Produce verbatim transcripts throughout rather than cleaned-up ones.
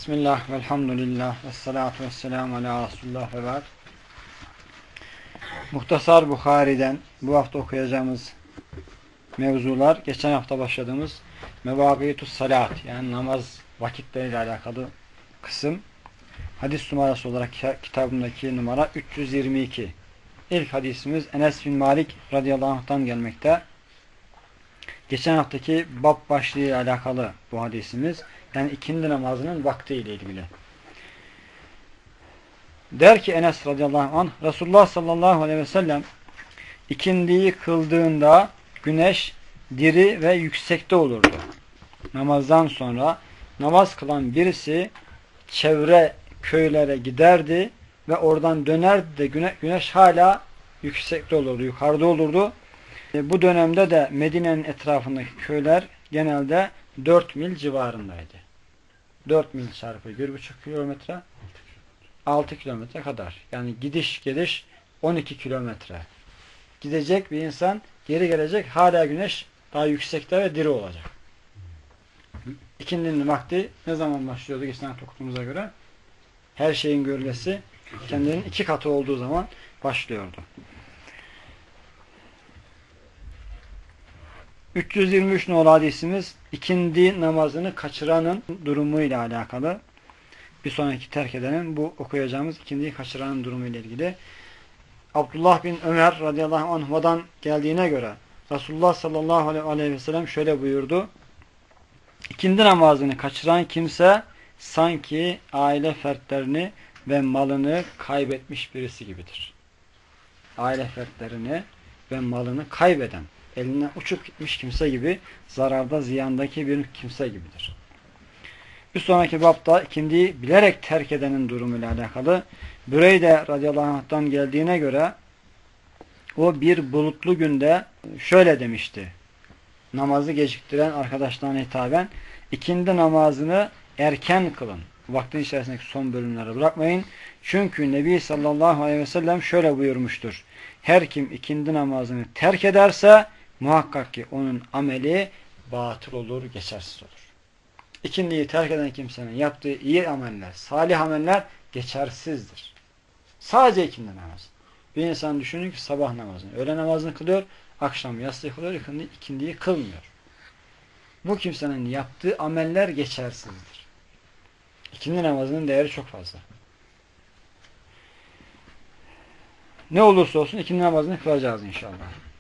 Bismillah, velhamdülillah, ve salatu ve selamu ala Resulullah ve ba'd. Muhtasar Bukhari'den bu hafta okuyacağımız mevzular, geçen hafta başladığımız Mevâgîtus Salat, yani namaz vakitleriyle alakalı kısım. Hadis numarası olarak kitabımdaki numara üç yüz yirmi iki. İlk hadisimiz Enes bin Malik radıyallahu anh'tan gelmekte. Geçen haftaki bab başlığı ile alakalı bu hadisimiz. Yani ikindi namazının vakti ile ilgili. Der ki Enes radıyallahu anh, Resulullah sallallahu aleyhi ve sellem ikindiyi kıldığında güneş diri ve yüksekte olurdu. Namazdan sonra namaz kılan birisi çevre köylere giderdi ve oradan dönerdi de güneş, güneş hala yüksekte olurdu, yukarıda olurdu. E, bu dönemde de Medine'nin etrafındaki köyler genelde dört mil civarındaydı. dört mil çarpı bir buçuk kilometre altı kilometre kadar. Yani gidiş geliş on iki kilometre. Gidecek bir insan, geri gelecek, hala güneş daha yüksekte ve diri olacak. İkindinin vakti ne zaman başlıyordu geçen hafta okuduğumuza göre? Her şeyin gölgesi kendinin iki katı olduğu zaman başlıyordu. üç yüz yirmi üç nolu hadisimiz ikindi namazını kaçıranın durumuyla alakalı. Bir sonraki terk edenin bu okuyacağımız ikindiyi kaçıranın durumuyla ilgili. Abdullah bin Ömer radıyallahu anh'dan geldiğine göre Resulullah sallallahu aleyhi ve sellem şöyle buyurdu. İkindi namazını kaçıran kimse sanki aile fertlerini ve malını kaybetmiş birisi gibidir. Aile fertlerini ve malını kaybeden, elinden uçup gitmiş kimse gibi, zararda, ziyandaki bir kimse gibidir. Bir sonraki bapta ikindiyi bilerek terk edenin durumuyla alakalı. Büreyde radıyallahu anh'tan geldiğine göre o bir bulutlu günde şöyle demişti. Namazı geciktiren arkadaşlarına hitaben, ikindi namazını erken kılın. Vaktin içerisindeki son bölümleri bırakmayın. Çünkü Nebi sallallahu aleyhi ve sellem şöyle buyurmuştur. Her kim ikindi namazını terk ederse muhakkak ki onun ameli batıl olur, geçersiz olur. İkindiyi terk eden kimsenin yaptığı iyi ameller, salih ameller geçersizdir. Sadece ikindi namazı. Bir insan düşünün ki sabah namazını, öğle namazını kılıyor, akşam yatsı kılıyor, ikindi, ikindiyi kılmıyor. Bu kimsenin yaptığı ameller geçersizdir. İkindi namazının değeri çok fazla. Ne olursa olsun ikindi namazını kılacağız inşallah.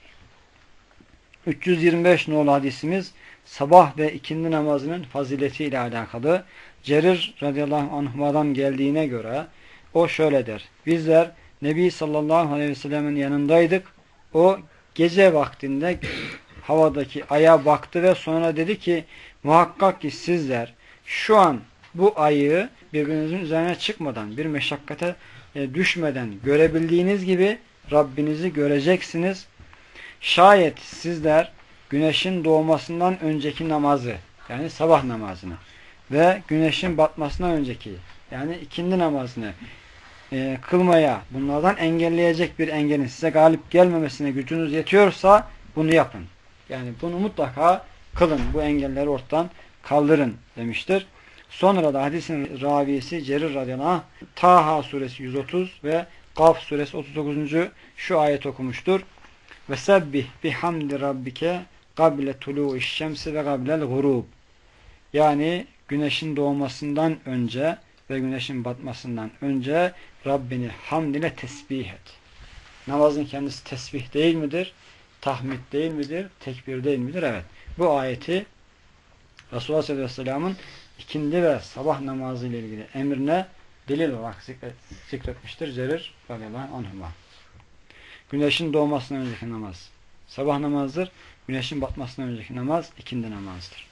üç yüz yirmi beş nolu hadisimiz sabah ve ikindi namazının fazileti ile alakalı. Cerir radıyallahu anh'dan geldiğine göre o şöyle der. Bizler Nebi sallallahu aleyhi ve sellemin yanındaydık. O gece vaktinde havadaki aya baktı ve sonra dedi ki muhakkak ki sizler şu an bu ayı birbirinizin üzerine çıkmadan, bir meşakkate düşmeden görebildiğiniz gibi Rabbinizi göreceksiniz. Şayet sizler güneşin doğmasından önceki namazı, yani sabah namazını ve güneşin batmasından önceki, yani ikindi namazını e, kılmaya, bunlardan engelleyecek bir engelin size galip gelmemesine gücünüz yetiyorsa bunu yapın. Yani bunu mutlaka kılın. Bu engelleri ortadan kaldırın demiştir. Sonra da hadisin ravisi Cerir radıyallahu anh Taha suresi yüz otuz ve Kaf suresi otuz dokuzuncu şu ayet okumuştur. Ve sebbih bihamdi rabbike kable tulu'i şemsi ve kablel gurub. Yani güneşin doğmasından önce ve güneşin batmasından önce Rabbini hamd ile tesbih et. Namazın kendisi tesbih değil midir? Tahmid değil midir? Tekbir değil midir? Evet. Bu ayeti Resulullah sallallahu aleyhi ve sellem'in ikindi ve sabah namazı ile ilgili emrine delil olarak zikretmiştir Cerir radıyallahu anhuma. Güneşin doğmasından önceki namaz sabah namazdır. Güneşin batmasından önceki namaz ikindi namazdır.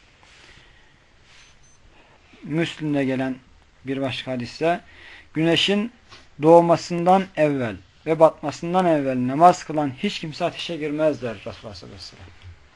Müslim'de gelen bir başka hadiste güneşin doğmasından evvel ve batmasından evvel namaz kılan hiç kimse ateşe girmez der Resulullah sallallahu aleyhi ve sellem.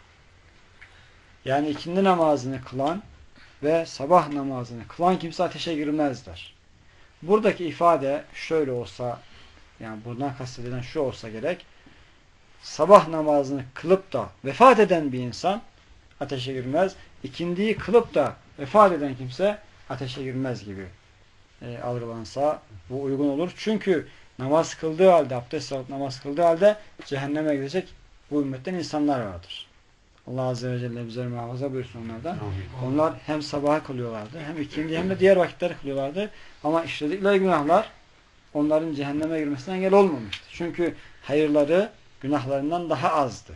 Yani ikindi namazını kılan ve sabah namazını kılan kimse ateşe girmez der. Buradaki ifade şöyle olsa, yani buradan kastedilen şu olsa gerek, sabah namazını kılıp da vefat eden bir insan ateşe girmez. İkindiyi kılıp da vefat eden kimse ateşe girmez gibi e, algılansa bu uygun olur. Çünkü namaz kıldığı halde, abdest alıp namaz kıldığı halde cehenneme gidecek bu ümmetten insanlar vardır. Allah Azze ve Celle bizleri muhafaza buyursun onlardan. Onlar hem sabaha kılıyorlardı, hem ikindi hem de diğer vakitleri kılıyorlardı. Ama işledikleri günahlar onların cehenneme girmesine engel olmamıştı. Çünkü hayırları günahlarından daha azdı.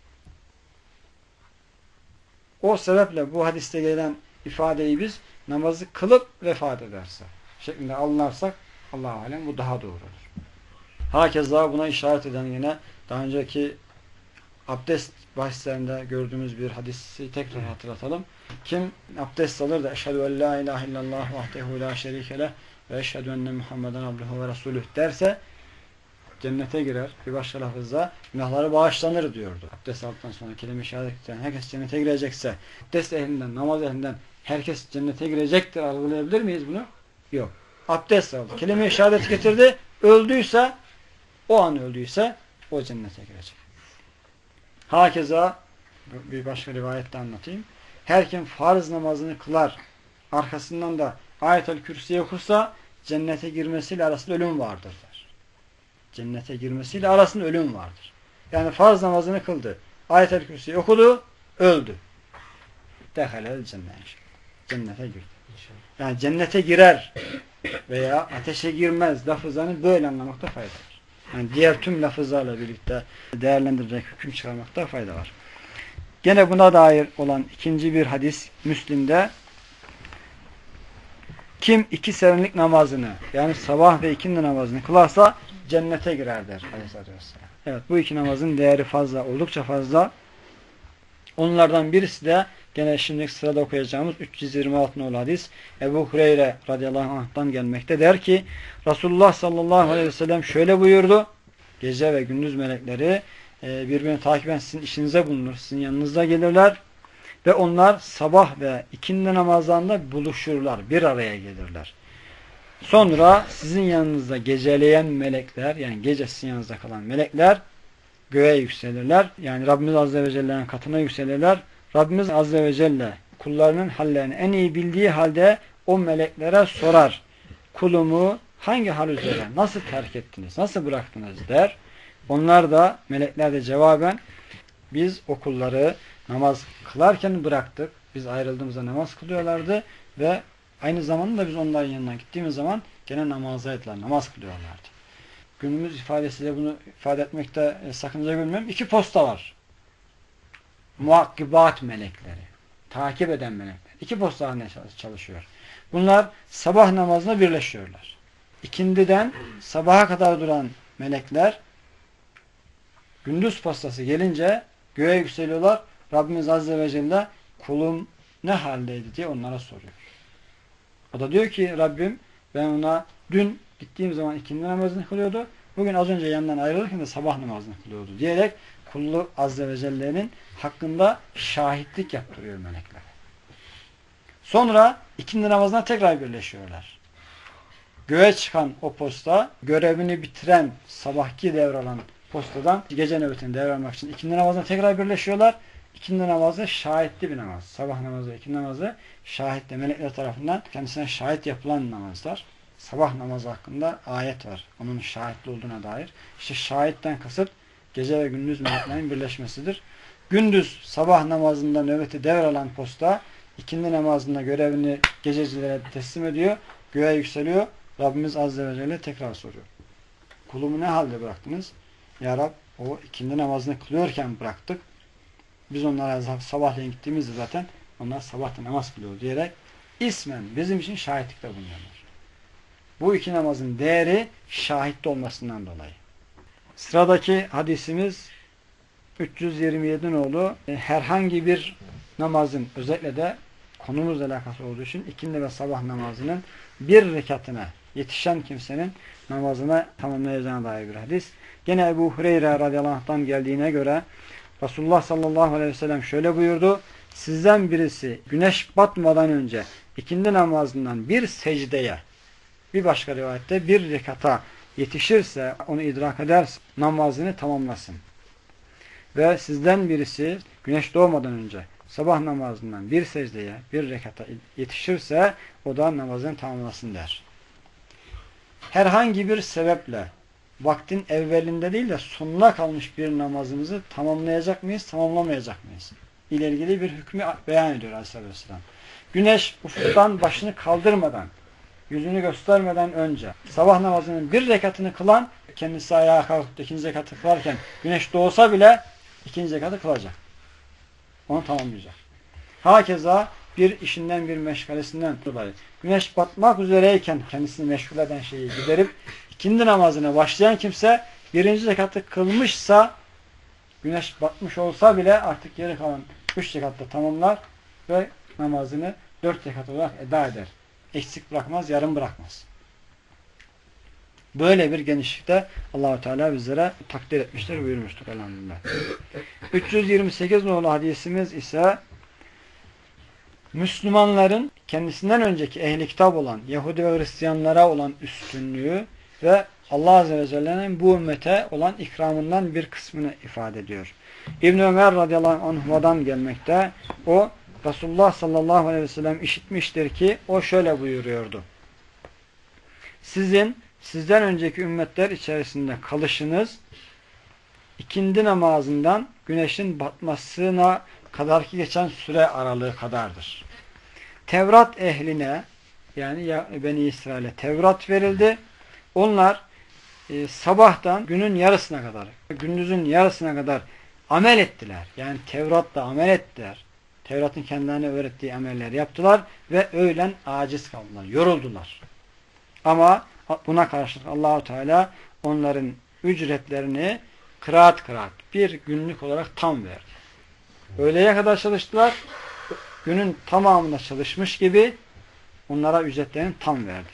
O sebeple bu hadiste gelen ifadeyi biz namazı kılıp vefat ederse şeklinde anlarsak Allah-u Alem bu daha doğru olur. Hakeza buna işaret eden yine daha önceki abdest bahislerinde gördüğümüz bir hadisi tekrar hatırlatalım. Kim abdest alır da eşhedü en la ilahe illallah vahdehu la şerike leh ve eşhedü enne Muhammeden abduhu ve resuluh derse cennete girer. Bir başka lafızda günahları bağışlanır diyordu. Abdest aldıktan sonra kelime-i şehadetten herkes cennete girecekse, abdest ehlinden, namaz ehlinden herkes cennete girecektir. Algılayabilir miyiz bunu? Yok. Abdest aldı. Kelime-i şehadet getirdi. Öldüyse, o an öldüyse o cennete girecek. Hakeza bir başka rivayette anlatayım. Her kim farz namazını kılar, arkasından da Ayet-el Kürsi'yi okursa cennete girmesiyle arasında ölüm vardır der. Cennete girmesiyle arasında ölüm vardır. Yani farz namazını kıldı. Ayet-el Kürsi'yi okudu, öldü. Dehalel cennet. Cennete girdi. Yani cennete girer veya ateşe girmez lafızlarını böyle anlamakta fayda var. Yani diğer tüm lafızlarla birlikte değerlendirerek hüküm çıkarmakta fayda var. Gene buna dair olan ikinci bir hadis Müslim'de kim iki serinlik namazını yani sabah ve ikindi namazını kılarsa cennete girer der Aleyhisselatü Vesselam. Evet, bu iki namazın değeri fazla, oldukça fazla. Onlardan birisi de gene şimdi sırada okuyacağımız üç yüz yirmi altı nolu hadis Ebu Hureyre radıyallahu anh'tan gelmekte. Der ki Resulullah sallallahu aleyhi ve sellem şöyle buyurdu. Gece ve gündüz melekleri e, birbirini takiben sizin işinize bulunur. Sizin yanınızda gelirler. Ve onlar sabah ve ikindi namazlarında buluşurlar. Bir araya gelirler. Sonra sizin yanınızda geceleyen melekler yani gece sizin yanınızda kalan melekler göğe yükselirler. Yani Rabbimiz Azze ve Celle'nin katına yükselirler. Rabbimiz Azze ve Celle kullarının hallerini en iyi bildiği halde o meleklere sorar. Kulumu hangi hal üzere nasıl terk ettiniz, nasıl bıraktınız der. Onlar da melekler de cevaben biz o kulları namaz kılarken bıraktık. Biz ayrıldığımızda namaz kılıyorlardı ve aynı zamanda biz onların yanına gittiğimiz zaman gene namazdaydılar, namaz kılıyorlardı. Günümüz ifadesiyle bunu ifade etmekte e, sakınca görmüyorum. İki posta var. Muakkibat melekleri. Takip eden melekler. İki posta halinde çalışıyor. Bunlar sabah namazına birleşiyorlar. İkindiden sabaha kadar duran melekler gündüz postası gelince göğe yükseliyorlar. Rabbimiz Azze ve Celle kulum ne haldeydi diye onlara soruyor. O da diyor ki Rabbim ben ona dün gittiğim zaman ikindi namazını kılıyordu. Bugün az önce yanından ayrılırken de sabah namazını kılıyordu diyerek kullu Azze ve Celle'nin hakkında şahitlik yaptırıyor melekler. Sonra ikindi namazına tekrar birleşiyorlar. Göğe çıkan o posta görevini bitiren sabahki devralan postadan gece nöbetini devralmak için ikindi namazına tekrar birleşiyorlar. İkindi namazı şahitli bir namaz. Sabah namazı, ikindi namazı şahitli melekler tarafından kendisine şahit yapılan namazlar. Sabah namazı hakkında ayet var. Onun şahitli olduğuna dair. İşte şahitten kasıt gece ve gündüz meleklerin birleşmesidir. Gündüz sabah namazında nöbeti devralan posta ikindi namazında görevini gececilere teslim ediyor. Göğe yükseliyor. Rabbimiz Azze ve Celle tekrar soruyor. Kulumu ne halde bıraktınız? Ya Rab o ikindi namazını kılıyorken bıraktık. Biz onlara sabahleyin gittiğimizde zaten onlar sabahta namaz kılıyor diyerek ismen bizim için şahitlikte bulunuyorlar. Bu iki namazın değeri şahitli olmasından dolayı. Sıradaki hadisimiz üç yüz yirmi yedi nolu herhangi bir namazın özellikle de konumuzla alakası olduğu için ikindi ve sabah namazının bir rekatına yetişen kimsenin namazını tamamlayacağına dair bir hadis. Gene Ebu Hureyre radıyallahu anh'tan geldiğine göre Resulullah sallallahu aleyhi ve sellem şöyle buyurdu. Sizden birisi güneş batmadan önce ikindi namazından bir secdeye, bir başka rivayette bir rekata yetişirse, onu idrak ederse namazını tamamlasın. Ve sizden birisi güneş doğmadan önce sabah namazından bir secdeye, bir rekata yetişirse o da namazını tamamlasın der. Herhangi bir sebeple vaktin evvelinde değil de sonuna kalmış bir namazımızı tamamlayacak mıyız, tamamlamayacak mıyız? İle ilgili bir hükmü beyan ediyor Aleyhisselatü Vesselam. Güneş ufuktan başını kaldırmadan, yüzünü göstermeden önce sabah namazının bir rekatını kılan, kendisi ayağa kalkıp ikinci rekatı kılarken güneş doğsa bile ikinci rekatı kılacak. Onu tamamlayacak. Hakeza bir işinden, bir meşgalesinden dolayı güneş batmak üzereyken kendisini meşgul eden şeyi giderip ikindi namazına başlayan kimse birinci rekatı kılmışsa güneş batmış olsa bile artık geri kalan üç rekatta tamamlar ve namazını dört rekat olarak eda eder. Eksik bırakmaz, yarım bırakmaz. Böyle bir genişlikte Allah-u Teala bizlere takdir etmiştir, buyurmuştur elhamdülillah. üç yüz yirmi sekiz nolu hadisimiz ise Müslümanların kendisinden önceki ehli kitap olan Yahudi ve Hristiyanlara olan üstünlüğü ve Allah Azze ve Celle'nin bu ümmete olan ikramından bir kısmını ifade ediyor. İbn-i Ömer radıyallahu anh'dan gelmekte. O Resulullah sallallahu aleyhi ve sellem işitmiştir ki o şöyle buyuruyordu. Sizin sizden önceki ümmetler içerisinde kalışınız ikindi namazından güneşin batmasına kadarki geçen süre aralığı kadardır. Tevrat ehline yani Beni İsrail'e Tevrat verildi. Onlar e, sabahtan günün yarısına kadar, gündüzün yarısına kadar amel ettiler. Yani Tevrat'ta amel ettiler. Tevrat'ın kendilerine öğrettiği ameller yaptılar ve öğlen aciz kaldılar, yoruldular. Ama buna karşılık Allah-u Teala onların ücretlerini kıraat kıraat bir günlük olarak tam verdi. Öğleye kadar çalıştılar, günün tamamında çalışmış gibi onlara ücretlerini tam verdi.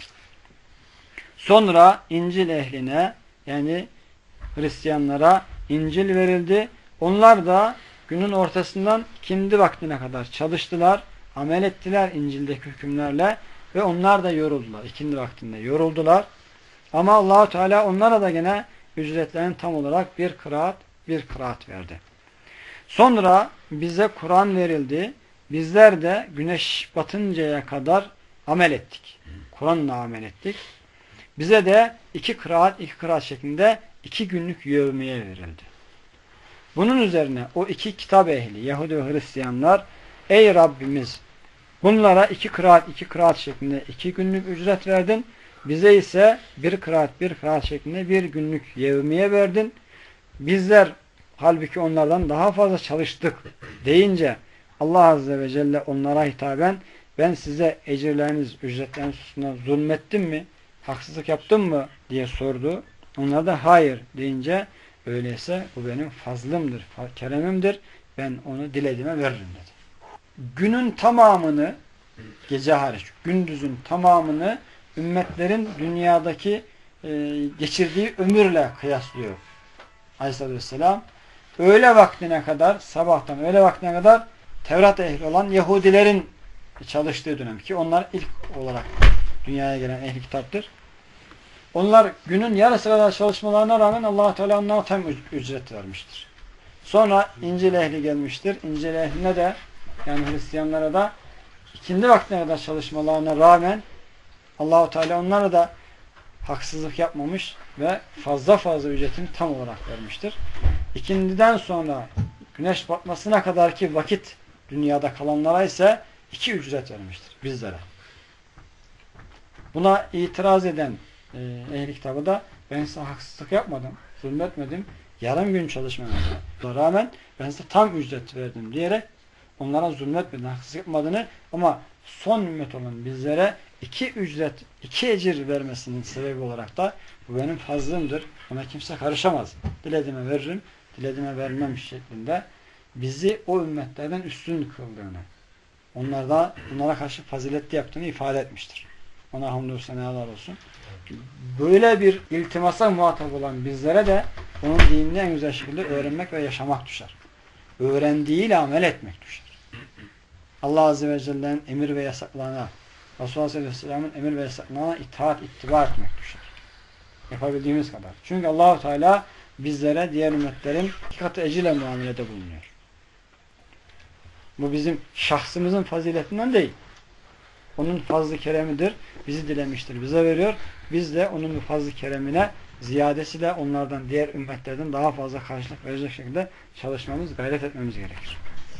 Sonra İncil ehline yani Hristiyanlara İncil verildi. Onlar da günün ortasından ikindi vaktine kadar çalıştılar, amel ettiler İncil'deki hükümlerle ve onlar da yoruldular. İkindi vaktinde yoruldular. Ama Allah-u Teala onlara da gene ücretlerini tam olarak bir kıraat, bir kıraat verdi. Sonra bize Kur'an verildi. Bizler de güneş batıncaya kadar amel ettik. Kur'an'la amel ettik. Bize de iki kıraat, iki kıraat şeklinde iki günlük yevmiye verildi. Bunun üzerine o iki kitap ehli, Yahudi ve Hristiyanlar, ey Rabbimiz bunlara iki kıraat, iki kıraat şeklinde iki günlük ücret verdin. Bize ise bir kıraat, bir kıraat şeklinde bir günlük yevmiye verdin. Bizler halbuki onlardan daha fazla çalıştık deyince Allah Azze ve Celle onlara hitaben ben size ecirleriniz, ücretleriniz hususunda zulmettim mi? Haksızlık yaptım mı? diye sordu. Onlar da hayır deyince öyleyse bu benim fazlımdır, keremimdir. Ben onu dilediğime veririm dedi. Günün tamamını gece hariç, gündüzün tamamını ümmetlerin dünyadaki e, geçirdiği ömürle kıyaslıyor Aleyhisselatü Vesselam. Öğle vaktine kadar, sabahtan öğle vaktine kadar Tevrat ehli olan Yahudilerin çalıştığı dönem ki onlar ilk olarak dünyaya gelen ehli kitaptır. Onlar günün yarısı kadar çalışmalarına rağmen Allah Teala onlara tam ücret vermiştir. Sonra İncil ehli gelmiştir. İncil ehline de yani Hristiyanlara da ikindi vaktine kadar çalışmalarına rağmen Allah Teala onlara da haksızlık yapmamış ve fazla fazla ücretini tam olarak vermiştir. İkindiden sonra güneş batmasına kadarki vakit dünyada kalanlara ise iki ücret vermiştir bizlere. Buna itiraz eden e, ehli kitabı da ben size haksızlık yapmadım, zulmetmedim, yarım gün çalışmama rağmen ben size tam ücret verdim diyerek onlara zulmetmediğini, haksızlık yapmadığını ama son ümmet olan bizlere iki ücret, iki ecir vermesinin sebebi olarak da bu benim fazlımdır. Ona kimse karışamaz. Dilediğime veririm, dilediğime vermem şeklinde bizi o ümmetlerden üstün kıldığını, onlarda, onlara karşı faziletli yaptığını ifade etmiştir. Ona hamdü senalar olsun. Böyle bir iltimasa muhatap olan bizlere de onun dinini en güzel şekilde öğrenmek ve yaşamak düşer. Öğrendiğiyle amel etmek düşer. Allah Azze ve Celle'nin emir ve yasaklarına, Resulullah Aleyhisselam'ın emir ve yasaklarına itaat, ittiba etmek düşer. Yapabildiğimiz kadar. Çünkü Allah-u Teala bizlere diğer ümmetlerin iki katı ecirle muamelede bulunuyor. Bu bizim şahsımızın faziletinden değil. Onun fazl-ı keremidir. Bizi dilemiştir. Bize veriyor. Biz de onun bu fazl-ı keremine ziyadesiyle onlardan, diğer ümmetlerden daha fazla karşılık verecek şekilde çalışmamız, gayret etmemiz gerekir.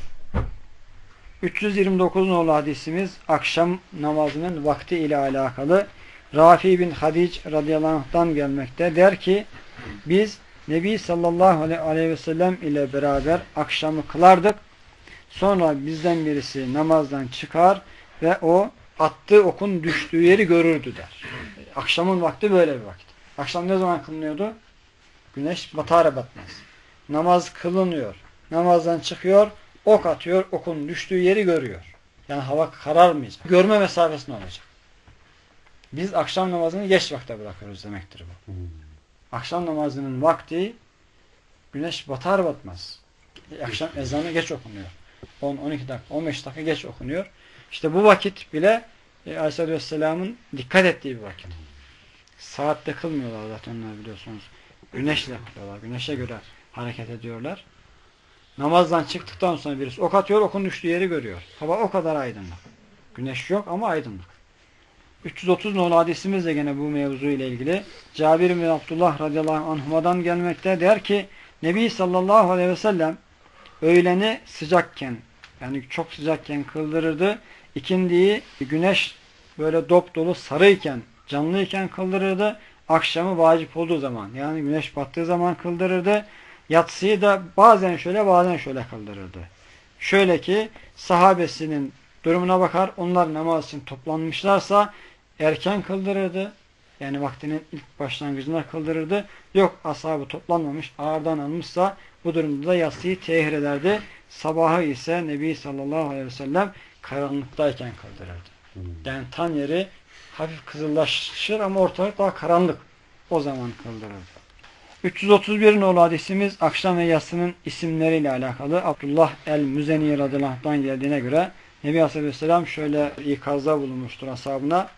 üç yüz yirmi dokuz nolu hadisimiz akşam namazının vakti ile alakalı. Rafi bin Hadic radıyallahu anh'tan gelmekte. Der ki biz Nebi sallallahu aleyhi ve sellem ile beraber akşamı kılardık. Sonra bizden birisi namazdan çıkar ve o attığı okun düştüğü yeri görürdü der. Akşamın vakti böyle bir vakit. Akşam ne zaman kılınıyordu? Güneş batar batmaz. Namaz kılınıyor. Namazdan çıkıyor, ok atıyor, okun düştüğü yeri görüyor. Yani hava kararmayacak. Görme mesafesinde olacak. Biz akşam namazını geç vakte bırakıyoruz demektir bu. Hmm. Akşam namazının vakti güneş batar batmaz. Akşam ezanı geç okunuyor. on on iki dakika, on beş dakika geç okunuyor. İşte bu vakit bile e, Aleyhisselatü Vesselam'ın dikkat ettiği bir vakit. Saatte kılmıyorlar zaten onlar biliyorsunuz. Güneşle kılıyorlar. Güneşe göre hareket ediyorlar. Namazdan çıktıktan sonra birisi ok atıyor, okun düştüğü yeri görüyor. Hava o kadar aydınlık. Güneş yok ama aydınlık. üç yüz otuz nolu hadisimiz de gene bu mevzu ile ilgili. Cabir bin Abdullah radıyallahu anhuma'dan gelmekte. Der ki Nebi sallallahu aleyhi ve sellem öğleni sıcakken, yani çok sıcakken kıldırırdı. İkindiyi güneş böyle dop dolu sarıyken, canlıyken kıldırırdı. Akşamı vacip olduğu zaman, yani güneş battığı zaman kıldırırdı. Yatsıyı da bazen şöyle bazen şöyle kıldırırdı. Şöyle ki sahabesinin durumuna bakar, onlar namaz için toplanmışlarsa erken kıldırırdı. Yani vaktinin ilk başlangıcında kıldırırdı. Yok ashabı toplanmamış, ağırdan almışsa bu durumda da yatsıyı tehir ederdi. Sabahı ise Nebi sallallahu aleyhi ve sellem karanlıktayken kıldırırdı. Hmm. Yani tan yeri hafif kızıllaşır ama ortalık daha karanlık. O zaman kıldırırdı. üç yüz otuz bir nolu hadisimiz akşam ve yatsının isimleriyle alakalı. Abdullah el-Müzeni radıyallahu anh'tan geldiğine göre Nebi Aleyhisselam şöyle ikazda bulunmuştur ashabına.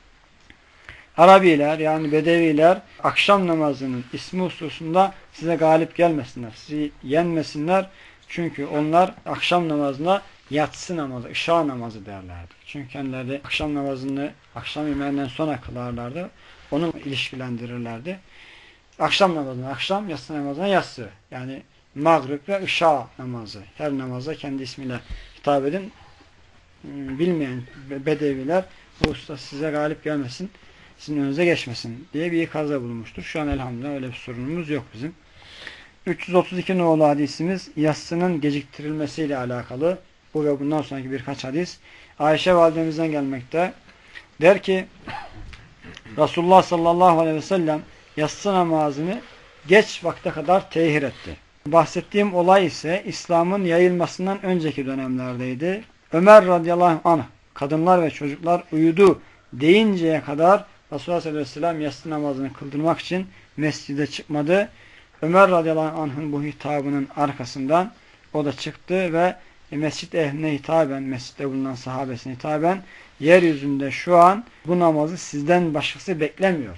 Arabiler yani Bedeviler akşam namazının ismi hususunda size galip gelmesinler. Sizi yenmesinler. Çünkü onlar akşam namazına yatsı namazı, işa namazı derlerdi. Çünkü kendileri akşam namazını akşam yemeğinden sonra kılarlardı. Onu ilişkilendirirlerdi. Akşam namazına akşam, yatsı namazına yatsı. Yani mağrib ve işa namazı. Her namaza kendi ismiyle hitap edin. Bilmeyen Bedeviler bu usta size galip gelmesin, sizin önünüze geçmesin diye bir ikazda bulunmuştur. Şu an elhamdülillah öyle bir sorunumuz yok bizim. üç yüz otuz iki nolu hadisimiz yatsının geciktirilmesiyle alakalı. Bu ve bundan sonraki birkaç hadis. Ayşe validemizden gelmekte. Der ki Resulullah sallallahu aleyhi ve sellem yatsı namazını geç vakte kadar tehir etti. Bahsettiğim olay ise İslam'ın yayılmasından önceki dönemlerdeydi. Ömer radıyallahu anh kadınlar ve çocuklar uyudu deyinceye kadar Resulullah sallallahu aleyhi ve sellem yatsı namazını kıldırmak için mescide çıkmadı. Ömer radıyallahu anh'ın bu hitabının arkasından o da çıktı ve mescid ehline hitaben, mescitte bulunan sahabesine hitaben yeryüzünde şu an bu namazı sizden başkası beklemiyor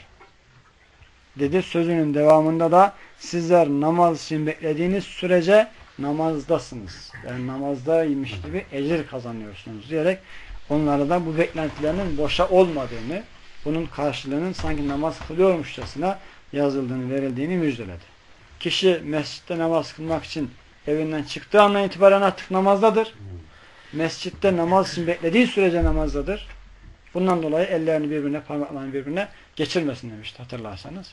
dedi. Sözünün devamında da sizler namaz için beklediğiniz sürece namazdasınız. Yani namazdaymış gibi ecir kazanıyorsunuz diyerek onlara da bu beklentilerinin boşa olmadığını, bunun karşılığının sanki namaz kılıyormuşçasına yazıldığını, verildiğini müjdeledi. Kişi mescitte namaz kılmak için evinden çıktığı andan itibaren artık namazdadır. Mescitte namaz için beklediği sürece namazdadır. Bundan dolayı ellerini birbirine, parmaklarını birbirine geçirmesin demişti hatırlarsanız.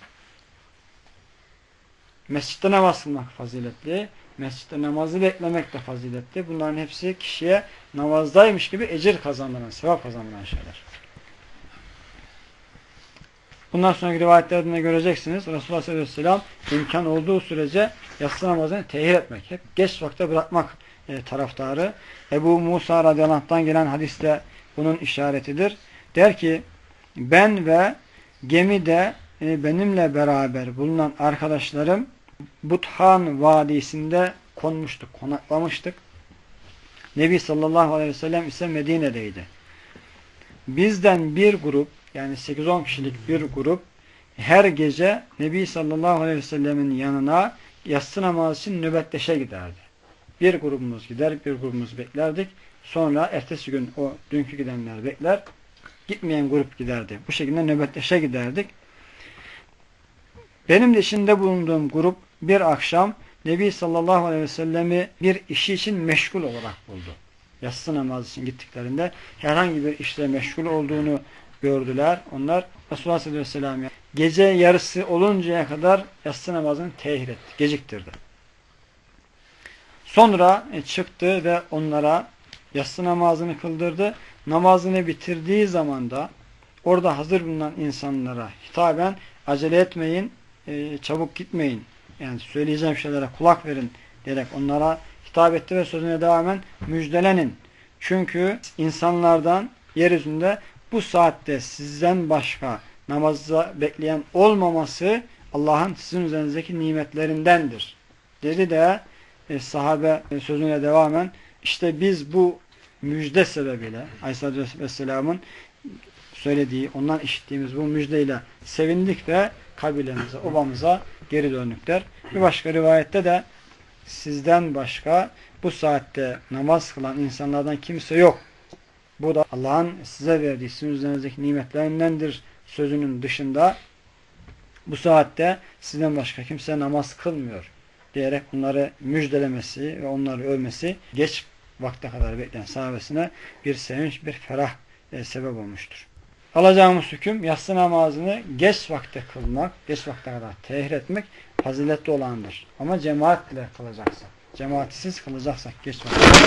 Mescitte namaz kılmak faziletli. Mescitte namazı beklemek de faziletli. Bunların hepsi kişiye namazdaymış gibi ecir kazandıran, sevap kazandıran şeyler. Bundan sonraki rivayetlerinde göreceksiniz. Resulullah sallallahu aleyhi ve sellem imkan olduğu sürece yatsı namazını tehir etmek, hep geç vakte bırakmak e, taraftarı. Ebu Musa radıyallahu anh'tan gelen hadiste bunun işaretidir. Der ki ben ve gemide e, benimle beraber bulunan arkadaşlarım Buthan Vadisi'nde konmuştuk, konaklamıştık. Nebi sallallahu aleyhi ve sellem ise Medine'deydi. Bizden bir grup, yani sekiz on kişilik bir grup her gece Nebi sallallahu aleyhi ve sellemin yanına yatsı namazı için nöbetleşe giderdi. Bir grubumuz gider, bir grubumuz beklerdik. Sonra ertesi gün o dünkü gidenler bekler, gitmeyen grup giderdi. Bu şekilde nöbetleşe giderdik. Benim de içinde bulunduğum grup bir akşam Nebi sallallahu aleyhi ve sellemi bir işi için meşgul olarak buldu. Yatsı namazı için gittiklerinde herhangi bir işle meşgul olduğunu gördüler. Onlar Resulullah sallallahu aleyhi ve sellem gece yarısı oluncaya kadar yatsı namazını tehir etti, geciktirdi. Sonra çıktı ve onlara yatsı namazını kıldırdı. Namazını bitirdiği zaman da orada hazır bulunan insanlara hitaben acele etmeyin, e, çabuk gitmeyin. Yani söyleyeceğim şeylere kulak verin diyerek onlara hitap etti ve sözüne devamen müjdelenin. Çünkü insanlardan yeryüzünde bu saatte sizden başka namazda bekleyen olmaması Allah'ın sizin üzerinizdeki nimetlerindendir. Dedi de e, sahabe e, sözüne devamen işte biz bu müjde sebebiyle Aleyhisselatü Vesselam'ın söylediği, ondan işittiğimiz bu müjdeyle sevindik ve kabilemize, obamıza geri döndükler. Bir başka rivayette de sizden başka bu saatte namaz kılan insanlardan kimse yok. Bu da Allah'ın size verdiği, sizin üzerinizdeki nimetlerindendir sözünün dışında bu saatte sizden başka kimse namaz kılmıyor diyerek onları müjdelemesi ve onları övmesi geç vakte kadar bekleyen sahabesine bir sevinç, bir ferah e, sebep olmuştur. Alacağımız hüküm yatsı namazını geç vakte kılmak, geç vakte kadar tehir etmek faziletli olandır. Ama cemaatle kılacaksak, cemaatsiz kılacaksak geç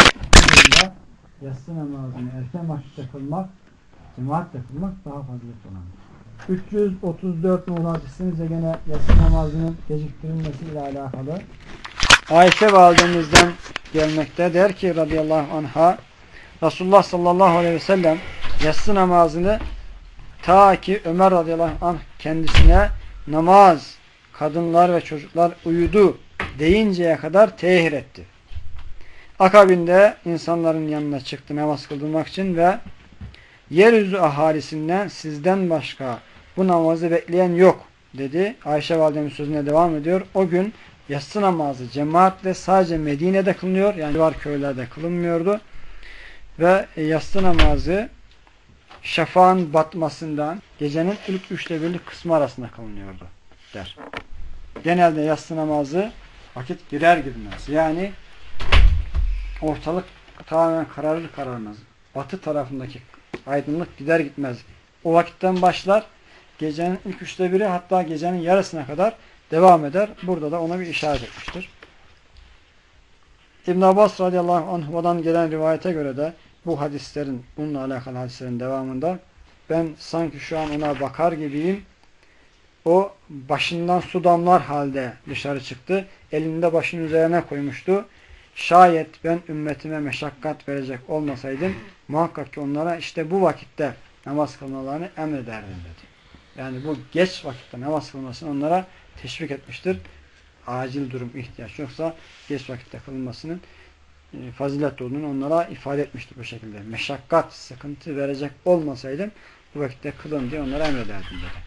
vakte yatsı namazını erken vakitte kılmak, cemaatle kılmak daha faziletli olandır. üç yüz otuz dört numaralı hadisimizde gene yatsı namazının geciktirilmesi ile alakalı. Ayşe validemizden gelmekte, der ki radıyallahu anha, Resulullah sallallahu aleyhi ve sellem yatsı namazını ta ki Ömer radıyallahu anh kendisine namaz, kadınlar ve çocuklar uyudu deyinceye kadar tehir etti. Akabinde insanların yanına çıktı namaz kıldırmak için ve yeryüzü ahalisinden sizden başka bu namazı bekleyen yok dedi. Ayşe validemiz sözüne devam ediyor. O gün yatsı namazı cemaatle sadece Medine'de kılınıyor. Yani civar köylerde kılınmıyordu. Ve yatsı namazı şafağın batmasından gecenin ilk üçte birlik kısmı arasında kılınıyordu der. Genelde yatsı namazı vakit girer girmez. Yani ortalık tamamen kararır kararmaz. Batı tarafındaki aydınlık gider gitmez. O vakitten başlar. Gecenin ilk üçte biri hatta gecenin yarısına kadar devam eder. Burada da ona bir işaret etmiştir. İbn Abbas radıyallahu anh'dan gelen rivayete göre de bu hadislerin, bununla alakalı hadislerin devamında ben sanki şu an ona bakar gibiyim. O başından su damlar halde dışarı çıktı. Elini de başının üzerine koymuştu. Şayet ben ümmetime meşakkat verecek olmasaydım muhakkak ki onlara işte bu vakitte namaz kılmalarını emrederdim dedi. Yani bu geç vakitte namaz kılmasını onlara teşvik etmiştir. Acil durum, ihtiyaç yoksa geç vakitte kılınmasının e, faziletli olduğunu onlara ifade etmiştir bu şekilde. Meşakkat, sıkıntı verecek olmasaydım bu vakitte kılın diye onlara emrederdim dedi.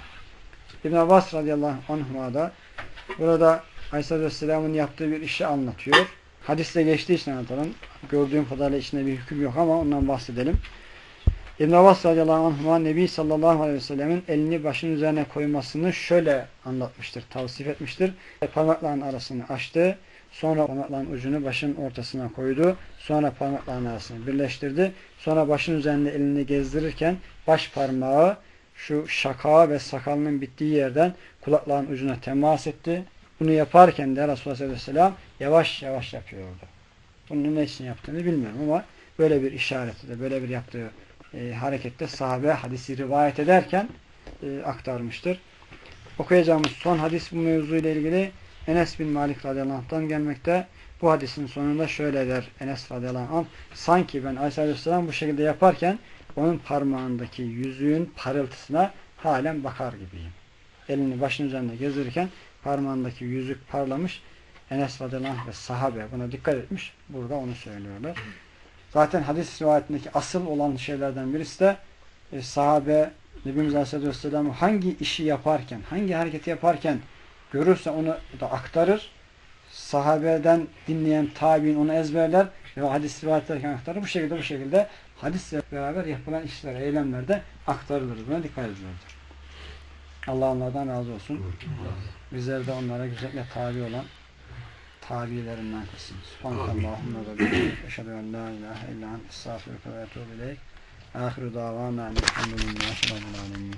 İbn Abbas radıyallahu anhuma da burada Aleyhisselatü Vesselam'ın yaptığı bir işi anlatıyor. Hadiste geçtiği için anlatalım. Gördüğüm kadarıyla içinde bir hüküm yok ama ondan bahsedelim. İbn Abbas radıyallahu anhuma Nebi sallallahu aleyhi ve sellemin elini başının üzerine koymasını şöyle anlatmıştır, tavsif etmiştir. Parmakların arasını açtı. Sonra parmakların ucunu başın ortasına koydu. Sonra parmakların arasını birleştirdi. Sonra başın üzerinde elini gezdirirken baş parmağı şu şaka ve sakalının bittiği yerden kulakların ucuna temas etti. Bunu yaparken de Resulullah sallallahu aleyhi ve sellem yavaş yavaş yapıyordu. Bunun ne için yaptığını bilmiyorum ama böyle bir işareti de, böyle bir yaptığı e, harekette sahabe hadisi rivayet ederken e, aktarmıştır. Okuyacağımız son hadis bu mevzuyla ilgili Enes bin Malik radıyallahu anh'tan gelmekte. Bu hadisin sonunda şöyle der Enes radıyallahu anh, sanki ben aleyhisselam bu şekilde yaparken onun parmağındaki yüzüğün parıltısına halen bakar gibiyim. Elini başın üzerinde gezdirirken parmağındaki yüzük parlamış. Enes radıyallahu anh ve sahabe buna dikkat etmiş. Burada onu söylüyorlar. Zaten hadis rivayetindeki asıl olan şeylerden birisi de e, sahabe Nebimiz Aleyhisselam'ı hangi işi yaparken, hangi hareketi yaparken görürse onu da aktarır. sahabeden dinleyen tabi'in onu ezberler ve hadis rivayet ederken aktarır. Bu şekilde bu şekilde hadisle beraber yapılan işlere, eylemlerde aktarılır. Buna dikkat edilir. Allah onlardan razı olsun. Bizler de onlara güzellikle tabi olan tabilerinden kılsın. Subhanakallahumma ve bihamdike eşhedü en la ilahe illa ente estağfiruke ve etûbü ileyk. Ahiru davana elhamdülillahi rabbil alemin.